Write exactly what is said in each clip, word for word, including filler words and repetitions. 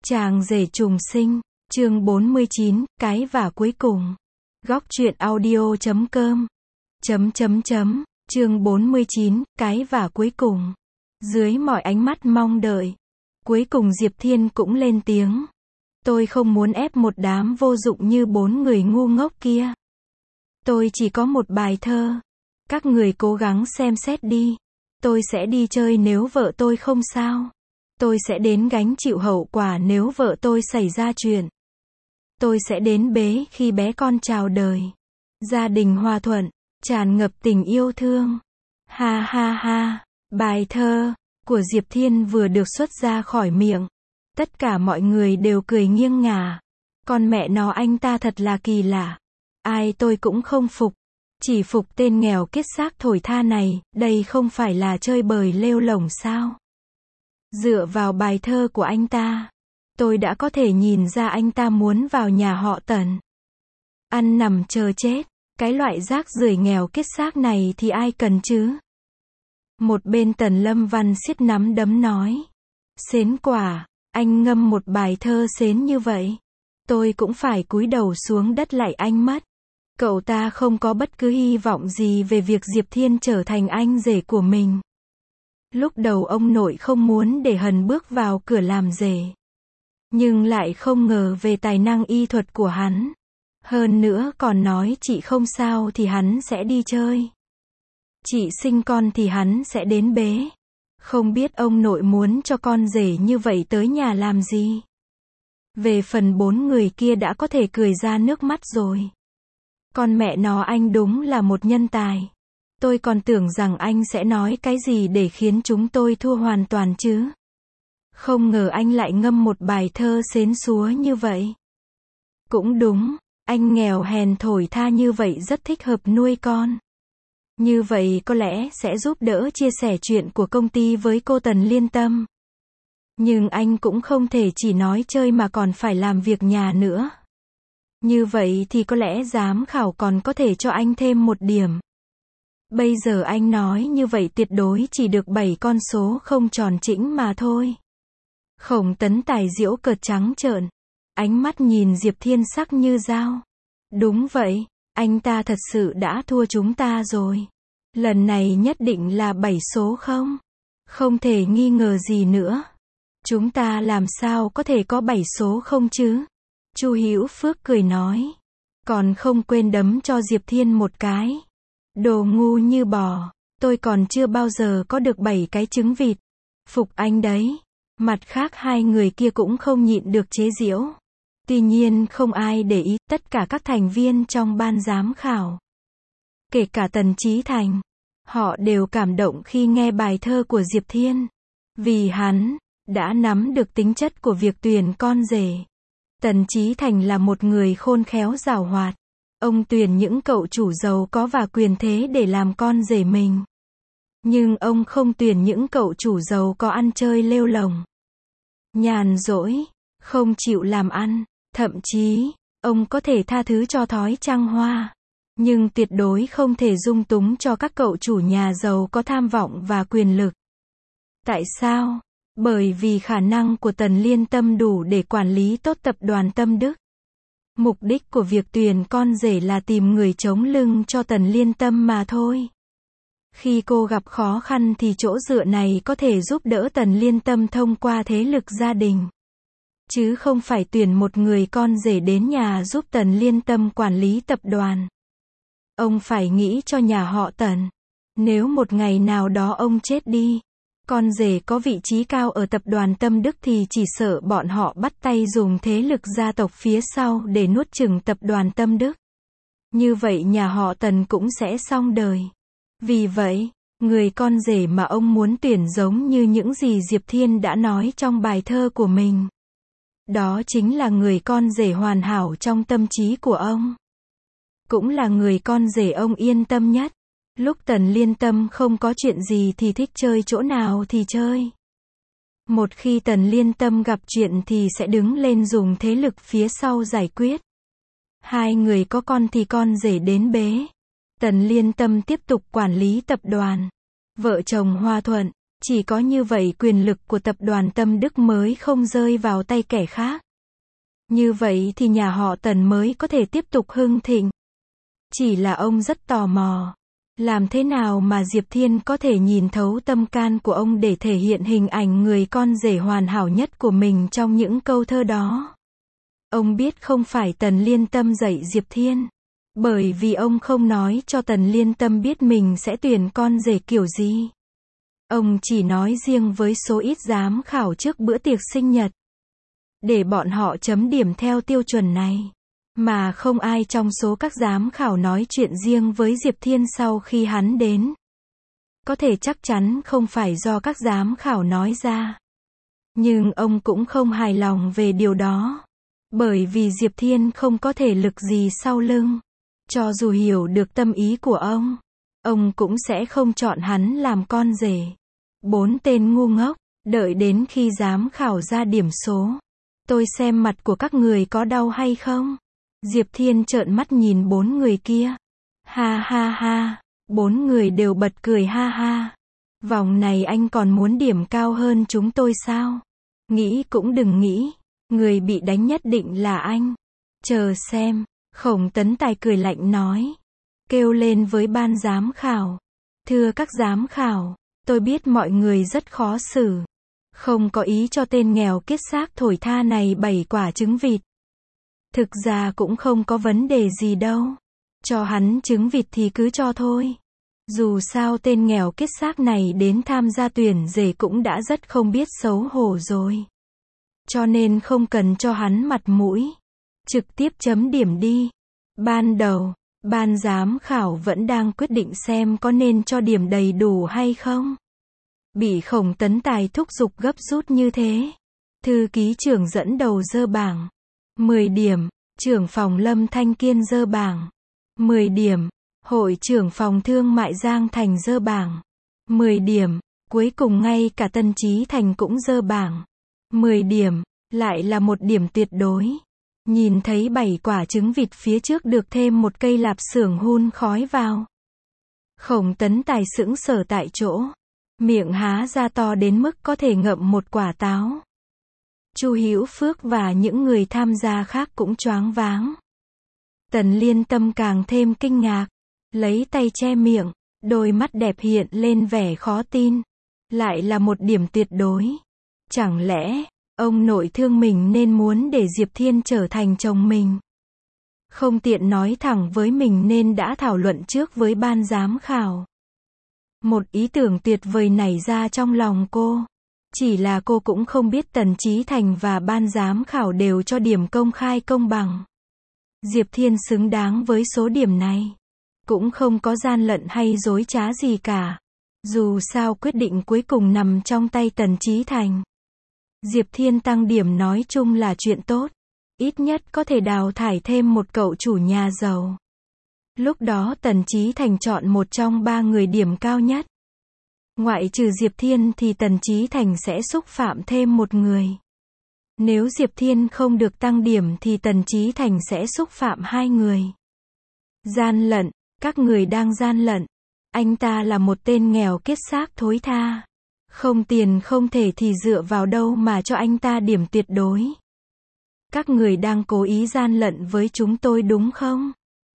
Chàng rể trùng sinh, chương bốn mươi chín, cái vả cuối cùng. Góc truyện audio chấm com. Chấm chấm chấm, chương bốn mươi chín, cái vả cuối cùng. Dưới mọi ánh mắt mong đợi, cuối cùng Diệp Thiên cũng lên tiếng. Tôi không muốn ép một đám vô dụng như bốn người ngu ngốc kia. Tôi chỉ có một bài thơ. Các người cố gắng xem xét đi. Tôi sẽ đi chơi nếu vợ tôi không sao. Tôi sẽ đến gánh chịu hậu quả nếu vợ tôi xảy ra chuyện. Tôi sẽ đến bế khi bé con chào đời. Gia đình hòa thuận, tràn ngập tình yêu thương. Ha ha ha, bài thơ của Diệp Thiên vừa được xuất ra khỏi miệng. Tất cả mọi người đều cười nghiêng ngả. Con mẹ nó anh ta thật là kỳ lạ. Ai tôi cũng không phục. Chỉ phục tên nghèo kiết xác thổi tha này, đây không phải là chơi bời lêu lổng sao? Dựa vào bài thơ của anh ta, tôi đã có thể nhìn ra anh ta muốn vào nhà họ Tần. Ăn nằm chờ chết, cái loại rác rưởi nghèo kiết xác này thì ai cần chứ? Một bên Tần Lâm Văn siết nắm đấm nói. Xến quả, anh ngâm một bài thơ xến như vậy. Tôi cũng phải cúi đầu xuống đất lạy anh mất. Cậu ta không có bất cứ hy vọng gì về việc Diệp Thiên trở thành anh rể của mình. Lúc đầu ông nội không muốn để Hần bước vào cửa làm rể. Nhưng lại không ngờ về tài năng y thuật của hắn. Hơn nữa còn nói chị không sao thì hắn sẽ đi chơi. Chị sinh con thì hắn sẽ đến bế. Không biết ông nội muốn cho con rể như vậy tới nhà làm gì. Về phần bốn người kia đã có thể cười ra nước mắt rồi. Con mẹ nó anh đúng là một nhân tài. Tôi còn tưởng rằng anh sẽ nói cái gì để khiến chúng tôi thua hoàn toàn chứ. Không ngờ anh lại ngâm một bài thơ xến xúa như vậy. Cũng đúng, anh nghèo hèn thổi tha như vậy rất thích hợp nuôi con. Như vậy có lẽ sẽ giúp đỡ chia sẻ chuyện của công ty với cô Tần Liên Tâm. Nhưng anh cũng không thể chỉ nói chơi mà còn phải làm việc nhà nữa. Như vậy thì có lẽ giám khảo còn có thể cho anh thêm một điểm. Bây giờ anh nói như vậy tuyệt đối chỉ được bảy con số không tròn chỉnh mà thôi. Khổng Tấn Tài giễu cợt trắng trợn. Ánh mắt nhìn Diệp Thiên sắc như dao. Đúng vậy, anh ta thật sự đã thua chúng ta rồi. Lần này nhất định là bảy số không? Không thể nghi ngờ gì nữa. Chúng ta làm sao có thể có bảy số không chứ? Chu Hữu Phước cười nói. Còn không quên đấm cho Diệp Thiên một cái. Đồ ngu như bò. Tôi còn chưa bao giờ có được bảy cái trứng vịt. Phục anh đấy. Mặt khác hai người kia cũng không nhịn được chế giễu. Tuy nhiên không ai để ý, tất cả các thành viên trong ban giám khảo. Kể cả Tần Chí Thành. Họ đều cảm động khi nghe bài thơ của Diệp Thiên. Vì hắn đã nắm được tính chất của việc tuyển con rể. Tần Chí Thành là một người khôn khéo giàu hoạt. Ông tuyển những cậu chủ giàu có và quyền thế để làm con rể mình. Nhưng ông không tuyển những cậu chủ giàu có ăn chơi lêu lổng, nhàn rỗi, không chịu làm ăn. Thậm chí, ông có thể tha thứ cho thói trăng hoa. Nhưng tuyệt đối không thể dung túng cho các cậu chủ nhà giàu có tham vọng và quyền lực. Tại sao? Bởi vì khả năng của Tần Liên Tâm đủ để quản lý tốt tập đoàn Tâm Đức. Mục đích của việc tuyển con rể là tìm người chống lưng cho Tần Liên Tâm mà thôi. Khi cô gặp khó khăn thì chỗ dựa này có thể giúp đỡ Tần Liên Tâm thông qua thế lực gia đình. Chứ không phải tuyển một người con rể đến nhà giúp Tần Liên Tâm quản lý tập đoàn. Ông phải nghĩ cho nhà họ Tần. Nếu một ngày nào đó ông chết đi, con rể có vị trí cao ở tập đoàn Tâm Đức thì chỉ sợ bọn họ bắt tay dùng thế lực gia tộc phía sau để nuốt chửng tập đoàn Tâm Đức. Như vậy nhà họ Tần cũng sẽ xong đời. Vì vậy, người con rể mà ông muốn tuyển giống như những gì Diệp Thiên đã nói trong bài thơ của mình. Đó chính là người con rể hoàn hảo trong tâm trí của ông. Cũng là người con rể ông yên tâm nhất. Lúc Tần Liên Tâm không có chuyện gì thì thích chơi chỗ nào thì chơi. Một khi Tần Liên Tâm gặp chuyện thì sẽ đứng lên dùng thế lực phía sau giải quyết. Hai người có con thì con rể đến bế. Tần Liên Tâm tiếp tục quản lý tập đoàn. Vợ chồng hòa thuận, Chỉ có như vậy quyền lực của tập đoàn Tâm Đức mới không rơi vào tay kẻ khác. Như vậy thì nhà họ Tần mới có thể tiếp tục hưng thịnh. Chỉ là ông rất tò mò. Làm thế nào mà Diệp Thiên có thể nhìn thấu tâm can của ông để thể hiện hình ảnh người con rể hoàn hảo nhất của mình trong những câu thơ đó. Ông biết không phải Tần Liên Tâm dạy Diệp Thiên. Bởi vì ông không nói cho Tần Liên Tâm biết mình sẽ tuyển con rể kiểu gì. Ông chỉ nói riêng với số ít giám khảo trước bữa tiệc sinh nhật. Để bọn họ chấm điểm theo tiêu chuẩn này. Mà không ai trong số các giám khảo nói chuyện riêng với Diệp Thiên sau khi hắn đến. Có thể chắc chắn không phải do các giám khảo nói ra. Nhưng ông cũng không hài lòng về điều đó. Bởi vì Diệp Thiên không có thể lực gì sau lưng. Cho dù hiểu được tâm ý của ông, ông cũng sẽ không chọn hắn làm con rể. Bốn tên ngu ngốc, đợi đến khi giám khảo ra điểm số. Tôi xem mặt của các người có đau hay không? Diệp Thiên trợn mắt nhìn bốn người kia. Ha ha ha, bốn người đều bật cười ha ha. Vòng này anh còn muốn điểm cao hơn chúng tôi sao? Nghĩ cũng đừng nghĩ, người bị đánh nhất định là anh. Chờ xem, Khổng Tấn Tài cười lạnh nói. Kêu lên với ban giám khảo. Thưa các giám khảo, tôi biết mọi người rất khó xử. Không có ý cho tên nghèo kiết xác thổi tha này bảy quả trứng vịt. Thực ra cũng không có vấn đề gì đâu. Cho hắn trứng vịt thì cứ cho thôi. Dù sao tên nghèo kiết xác này đến tham gia tuyển rể cũng đã rất không biết xấu hổ rồi. Cho nên không cần cho hắn mặt mũi. Trực tiếp chấm điểm đi. Ban đầu, ban giám khảo vẫn đang quyết định xem có nên cho điểm đầy đủ hay không. Bị Khổng Tấn Tài thúc giục gấp rút như thế. Thư ký trưởng dẫn đầu dơ bảng. mười điểm, trưởng phòng Lâm Thanh Kiên dơ bảng. mười điểm, hội trưởng phòng thương mại Giang Thành dơ bảng. mười điểm, cuối cùng ngay cả Tân Chí Thành cũng dơ bảng. mười điểm, lại là một điểm tuyệt đối. Nhìn thấy bảy quả trứng vịt phía trước được thêm một cây lạp xưởng hun khói vào. Khổng Tấn Tài sững sờ tại chỗ. Miệng há ra to đến mức có thể ngậm một quả táo. Chu Hữu Phước và những người tham gia khác cũng choáng váng. Tần Liên Tâm càng thêm kinh ngạc. Lấy tay che miệng, đôi mắt đẹp hiện lên vẻ khó tin. Lại là một điểm tuyệt đối. Chẳng lẽ, ông nội thương mình nên muốn để Diệp Thiên trở thành chồng mình? Không tiện nói thẳng với mình nên đã thảo luận trước với ban giám khảo. Một ý tưởng tuyệt vời nảy ra trong lòng cô. Chỉ là cô cũng không biết Tần Chí Thành và ban giám khảo đều cho điểm công khai công bằng. Diệp Thiên xứng đáng với số điểm này. Cũng không có gian lận hay dối trá gì cả. Dù sao quyết định cuối cùng nằm trong tay Tần Chí Thành. Diệp Thiên tăng điểm nói chung là chuyện tốt. Ít nhất có thể đào thải thêm một cậu chủ nhà giàu. Lúc đó Tần Chí Thành chọn một trong ba người điểm cao nhất. Ngoại trừ Diệp Thiên thì Tần Chí Thành sẽ xúc phạm thêm một người. Nếu Diệp Thiên không được tăng điểm thì Tần Chí Thành sẽ xúc phạm hai người. Gian lận, các người đang gian lận. Anh ta là một tên nghèo kiết xác thối tha. Không tiền không thể thì dựa vào đâu mà cho anh ta điểm tuyệt đối. Các người đang cố ý gian lận với chúng tôi đúng không?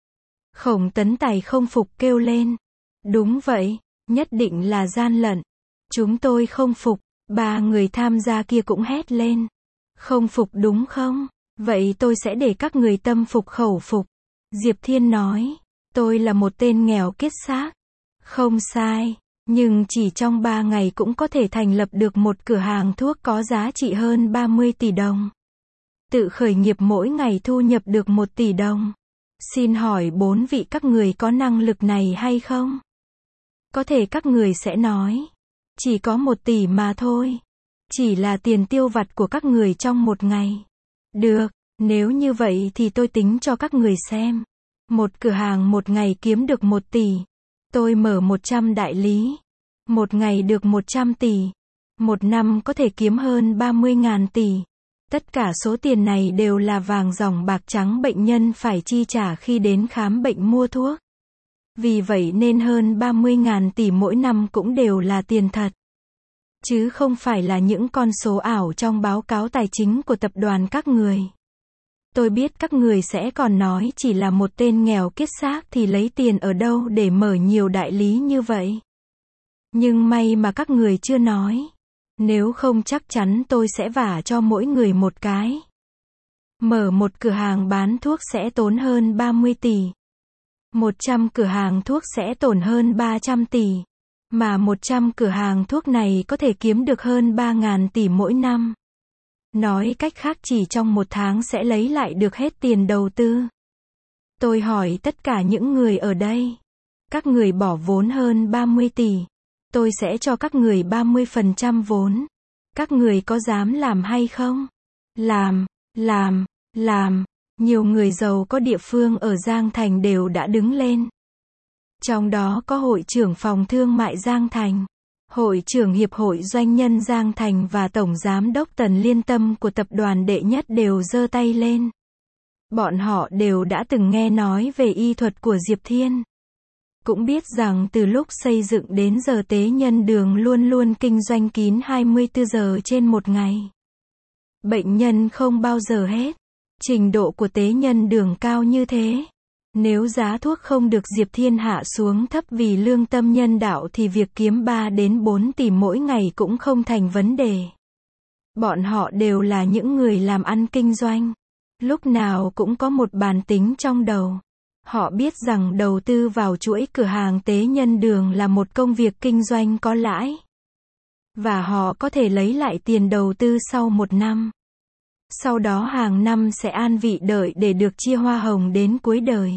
Khổng Tấn Tài không phục kêu lên. Đúng vậy, nhất định là gian lận. Chúng tôi không phục. Ba người tham gia kia cũng hét lên. Không phục đúng không? Vậy tôi sẽ để các người tâm phục khẩu phục. Diệp Thiên nói. Tôi là một tên nghèo kiết xác. Không sai. Nhưng chỉ trong ba ngày cũng có thể thành lập được một cửa hàng thuốc có giá trị hơn ba mươi tỷ đồng. Tự khởi nghiệp mỗi ngày thu nhập được một tỷ đồng. Xin hỏi bốn vị các người có năng lực này hay không? Có thể các người sẽ nói. Chỉ có một tỷ mà thôi. Chỉ là tiền tiêu vặt của các người trong một ngày. Được, nếu như vậy thì tôi tính cho các người xem. Một cửa hàng một ngày kiếm được một tỷ. Tôi mở một trăm đại lý. Một ngày được một trăm tỷ. Một năm có thể kiếm hơn ba mươi ngàn tỷ. Tất cả số tiền này đều là vàng ròng bạc trắng bệnh nhân phải chi trả khi đến khám bệnh mua thuốc. Vì vậy nên hơn ba mươi ngàn tỷ mỗi năm cũng đều là tiền thật. chứ không phải là những con số ảo trong báo cáo tài chính của tập đoàn các người. Tôi biết các người sẽ còn nói chỉ là một tên nghèo kiết xác thì lấy tiền ở đâu để mở nhiều đại lý như vậy. Nhưng may mà các người chưa nói. Nếu không chắc chắn tôi sẽ vả cho mỗi người một cái. Mở một cửa hàng bán thuốc sẽ tốn hơn ba mươi tỷ. một trăm cửa hàng thuốc sẽ tổn hơn ba trăm tỷ. Mà một trăm cửa hàng thuốc này có thể kiếm được hơn ba nghìn tỷ mỗi năm. Nói cách khác chỉ trong một tháng sẽ lấy lại được hết tiền đầu tư. Tôi hỏi tất cả những người ở đây. Các người bỏ vốn hơn ba mươi tỷ. Tôi sẽ cho các người ba mươi phần trăm vốn. Các người có dám làm hay không? Làm, làm, làm. Nhiều người giàu có địa phương ở Giang Thành đều đã đứng lên. Trong đó có hội trưởng phòng thương mại Giang Thành, hội trưởng hiệp hội doanh nhân Giang Thành và tổng giám đốc Tần Liên Tâm của tập đoàn đệ nhất đều giơ tay lên. Bọn họ đều đã từng nghe nói về y thuật của Diệp Thiên. Cũng biết rằng từ lúc xây dựng đến giờ Tế Nhân Đường luôn luôn kinh doanh kín hai mươi tư giờ trên một ngày. Bệnh nhân không bao giờ hết. Trình độ của Tế Nhân Đường cao như thế. Nếu giá thuốc không được Diệp Thiên hạ xuống thấp vì lương tâm nhân đạo thì việc kiếm ba đến bốn tỷ mỗi ngày cũng không thành vấn đề. Bọn họ đều là những người làm ăn kinh doanh. Lúc nào cũng có một bàn tính trong đầu. Họ biết rằng đầu tư vào chuỗi cửa hàng Tế Nhân Đường là một công việc kinh doanh có lãi. Và họ có thể lấy lại tiền đầu tư sau một năm. Sau đó hàng năm sẽ an vị đợi để được chia hoa hồng đến cuối đời.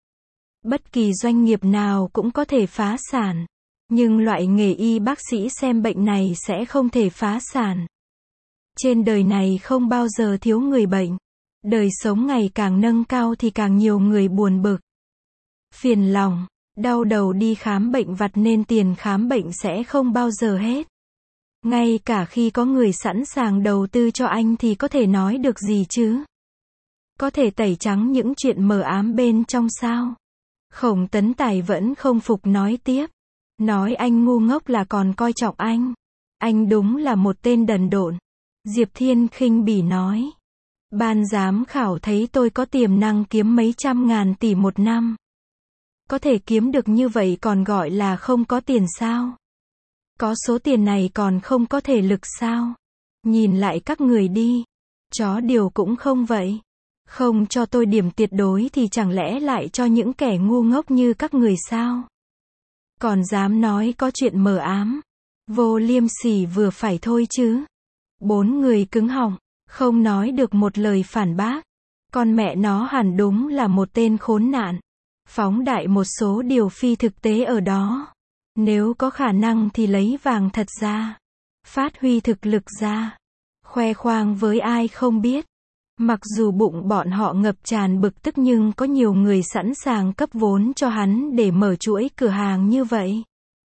Bất kỳ doanh nghiệp nào cũng có thể phá sản. Nhưng loại nghề y bác sĩ xem bệnh này sẽ không thể phá sản. Trên đời này không bao giờ thiếu người bệnh. Đời sống ngày càng nâng cao thì càng nhiều người buồn bực, phiền lòng, đau đầu đi khám bệnh vặt nên tiền khám bệnh sẽ không bao giờ hết. Ngay cả khi có người sẵn sàng đầu tư cho anh thì có thể nói được gì chứ? Có thể tẩy trắng những chuyện mờ ám bên trong sao? Khổng Tấn Tài vẫn không phục nói tiếp. Nói anh ngu ngốc là còn coi trọng anh. Anh đúng là một tên đần độn. Diệp Thiên khinh bỉ nói. Ban giám khảo thấy tôi có tiềm năng kiếm mấy trăm ngàn tỷ một năm. Có thể kiếm được như vậy còn gọi là không có tiền sao? Có số tiền này còn không có thể lực sao? Nhìn lại các người đi. Chó điều cũng không vậy. Không cho tôi điểm tuyệt đối thì chẳng lẽ lại cho những kẻ ngu ngốc như các người sao? Còn dám nói có chuyện mờ ám. Vô liêm sỉ vừa phải thôi chứ. Bốn người cứng họng, không nói được một lời phản bác. Con mẹ nó hẳn đúng là một tên khốn nạn. Phóng đại một số điều phi thực tế ở đó. Nếu có khả năng thì lấy vàng thật ra. Phát huy thực lực ra. Khoe khoang với ai không biết. Mặc dù bụng bọn họ ngập tràn bực tức nhưng có nhiều người sẵn sàng cấp vốn cho hắn để mở chuỗi cửa hàng như vậy.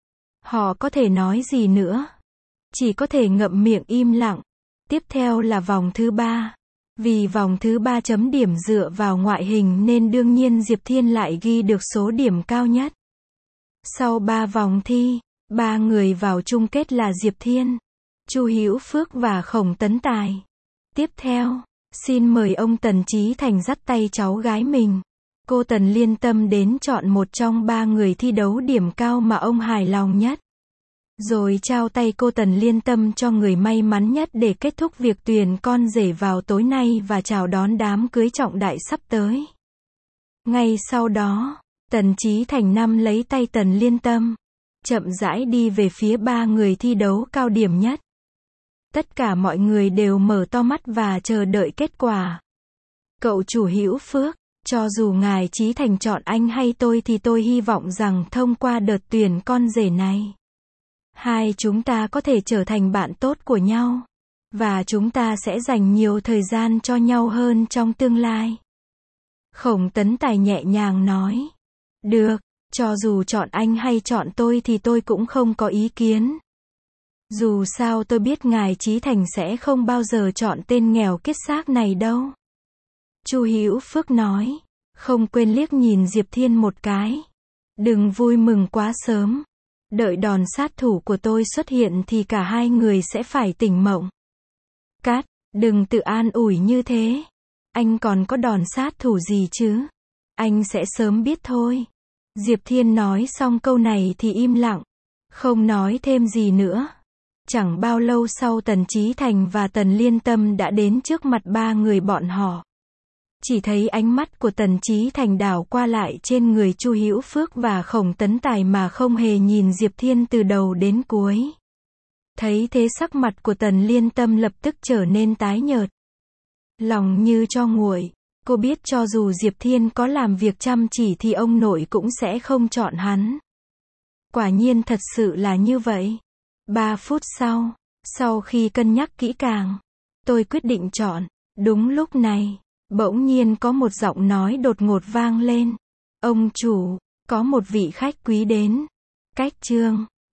Họ có thể nói gì nữa? Chỉ có thể ngậm miệng im lặng. Tiếp theo là vòng thứ ba. Vì vòng thứ ba chấm điểm dựa vào ngoại hình nên đương nhiên Diệp Thiên lại ghi được số điểm cao nhất. Sau ba vòng thi, ba người vào chung kết là Diệp Thiên, Chu Hữu Phước và Khổng Tấn Tài. Tiếp theo, xin mời ông Tần Chí Thành dắt tay cháu gái mình, cô Tần Liên Tâm đến chọn một trong ba người thi đấu điểm cao mà ông hài lòng nhất. Rồi trao tay cô Tần Liên Tâm cho người may mắn nhất để kết thúc việc tuyển con rể vào tối nay và chào đón đám cưới trọng đại sắp tới. Ngay sau đó, Tần Chí Thành nắm lấy tay Tần Liên Tâm, chậm rãi đi về phía ba người thi đấu cao điểm nhất. Tất cả mọi người đều mở to mắt và chờ đợi kết quả. Cậu chủ Hữu Phước, cho dù ngài Chí Thành chọn anh hay tôi thì tôi hy vọng rằng thông qua đợt tuyển con rể này, hai chúng ta có thể trở thành bạn tốt của nhau. Và chúng ta sẽ dành nhiều thời gian cho nhau hơn trong tương lai. Khổng Tấn Tài nhẹ nhàng nói. Được, cho dù chọn anh hay chọn tôi thì tôi cũng không có ý kiến. Dù sao tôi biết ngài Chí Thành sẽ không bao giờ chọn tên nghèo kiết xác này đâu. Chu Hữu Phước nói. Không quên liếc nhìn Diệp Thiên một cái. Đừng vui mừng quá sớm. Đợi đòn sát thủ của tôi xuất hiện thì cả hai người sẽ phải tỉnh mộng. Cát, đừng tự an ủi như thế. Anh còn có đòn sát thủ gì chứ? Anh sẽ sớm biết thôi. Diệp Thiên nói xong câu này thì im lặng, không nói thêm gì nữa. Chẳng bao lâu sau Tần Chí Thành và Tần Liên Tâm đã đến trước mặt ba người bọn họ. Chỉ thấy ánh mắt của Tần Chí Thành đảo qua lại trên người Chu Hữu Phước và Khổng Tấn Tài mà không hề nhìn Diệp Thiên từ đầu đến cuối. Thấy thế sắc mặt của Tần Liên Tâm lập tức trở nên tái nhợt. Lòng như tro nguội, cô biết cho dù Diệp Thiên có làm việc chăm chỉ thì ông nội cũng sẽ không chọn hắn. Quả nhiên thật sự là như vậy. Ba phút sau, sau khi cân nhắc kỹ càng, tôi quyết định chọn. Đúng lúc này, bỗng nhiên có một giọng nói đột ngột vang lên. Ông chủ, có một vị khách quý đến. Cách chương